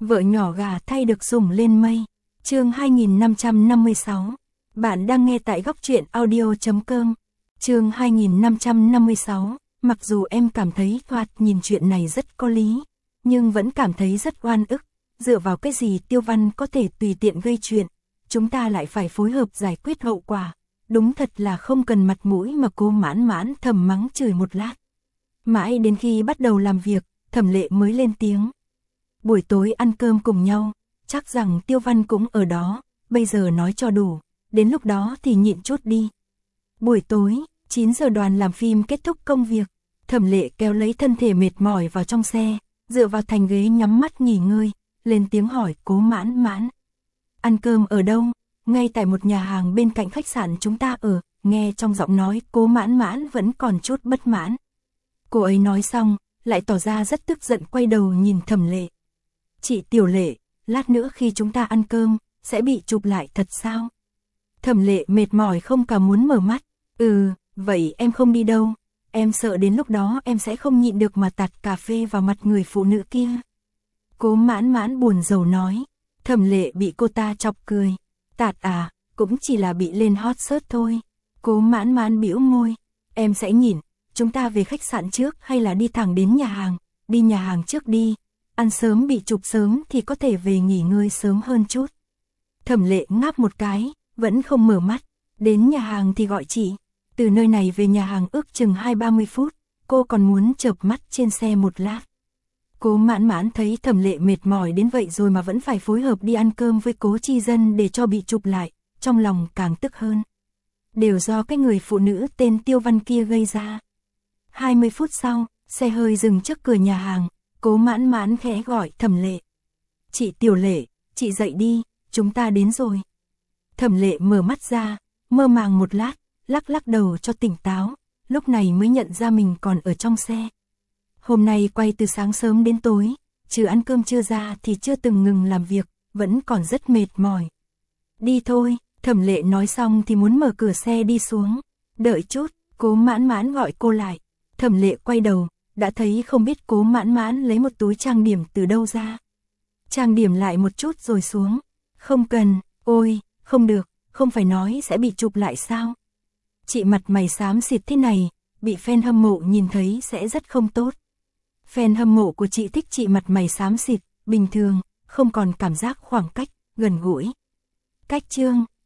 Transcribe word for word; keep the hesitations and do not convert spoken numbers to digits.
Vợ nhỏ gà thay được sủng lên mây. Chương hai nghìn năm trăm năm mươi sáu. Bạn đang nghe tại góc truyện audio chấm com. Chương hai nghìn năm trăm năm mươi sáu. Mặc dù em cảm thấy thoạt nhìn chuyện này rất có lý, nhưng vẫn cảm thấy rất oan ức. Dựa vào cái gì Tiêu Văn có thể tùy tiện gây chuyện, chúng ta lại phải phối hợp giải quyết hậu quả. Đúng thật là không cần mặt mũi mà Cố Mãn Mãn thầm mắng chửi một lát. Mãi đến khi bắt đầu làm việc, Thẩm Lệ mới lên tiếng. Buổi tối ăn cơm cùng nhau, chắc rằng Tiêu Văn cũng ở đó, bây giờ nói cho đủ, đến lúc đó thì nhịn chút đi. Buổi tối, chín giờ đoàn làm phim kết thúc công việc, Thẩm Lệ kéo lấy thân thể mệt mỏi vào trong xe, dựa vào thành ghế nhắm mắt nghỉ ngơi, lên tiếng hỏi Cố Mãn Mãn. Ăn cơm ở đâu? Ngay tại một nhà hàng bên cạnh khách sạn chúng ta ở. Nghe trong giọng nói Cố Mãn Mãn vẫn còn chút bất mãn. Cô ấy nói xong, lại tỏ ra rất tức giận quay đầu nhìn Thẩm Lệ. Chị Tiểu Lệ, lát nữa khi chúng ta ăn cơm, sẽ bị chụp lại thật sao? Thẩm Lệ mệt mỏi không cả muốn mở mắt. Ừ, vậy em không đi đâu. Em sợ đến lúc đó em sẽ không nhịn được mà tạt cà phê vào mặt người phụ nữ kia. Cố Mãn Mãn buồn rầu nói. Thẩm Lệ bị cô ta chọc cười. Tạt à, cũng chỉ là bị lên hot search thôi. Cố Mãn Mãn bĩu môi. Em sẽ nhìn, chúng ta về khách sạn trước hay là đi thẳng đến nhà hàng? Đi nhà hàng trước đi. Ăn sớm bị chụp sớm thì có thể về nghỉ ngơi sớm hơn chút. Thẩm Lệ ngáp một cái, vẫn không mở mắt. Đến nhà hàng thì gọi chị. Từ nơi này về nhà hàng ước chừng hai ba mươi phút, cô còn muốn chợp mắt trên xe một lát. Cố Mãn Mãn thấy Thẩm Lệ mệt mỏi đến vậy rồi mà vẫn phải phối hợp đi ăn cơm với Cố Chi Dân để cho bị chụp lại, trong lòng càng tức hơn. Đều do cái người phụ nữ tên Tiêu Văn kia gây ra. hai mươi phút sau, xe hơi dừng trước cửa nhà hàng, Cố Mãn Mãn khẽ gọi Thẩm Lệ. Chị Tiểu Lệ, chị dậy đi, chúng ta đến rồi. Thẩm Lệ mở mắt ra, mơ màng một lát, lắc lắc đầu cho tỉnh táo, lúc này mới nhận ra mình còn ở trong xe. Hôm nay quay từ sáng sớm đến tối, trừ ăn cơm trưa ra thì chưa từng ngừng làm việc, vẫn còn rất mệt mỏi. Đi thôi, Thẩm Lệ nói xong thì muốn mở cửa xe đi xuống. Đợi chút, Cố Mãn Mãn gọi cô lại. Thẩm Lệ quay đầu, đã thấy không biết Cố Mãn Mãn lấy một túi trang điểm từ đâu ra. Trang điểm lại một chút rồi xuống. Không cần, ôi, không được, không phải nói sẽ bị chụp lại sao? Chị mặt mày xám xịt thế này, bị fan hâm mộ nhìn thấy sẽ rất không tốt. Fan hâm mộ của chị thích chị mặt mày xám xịt, bình thường, không còn cảm giác khoảng cách, gần gũi. Cách chương,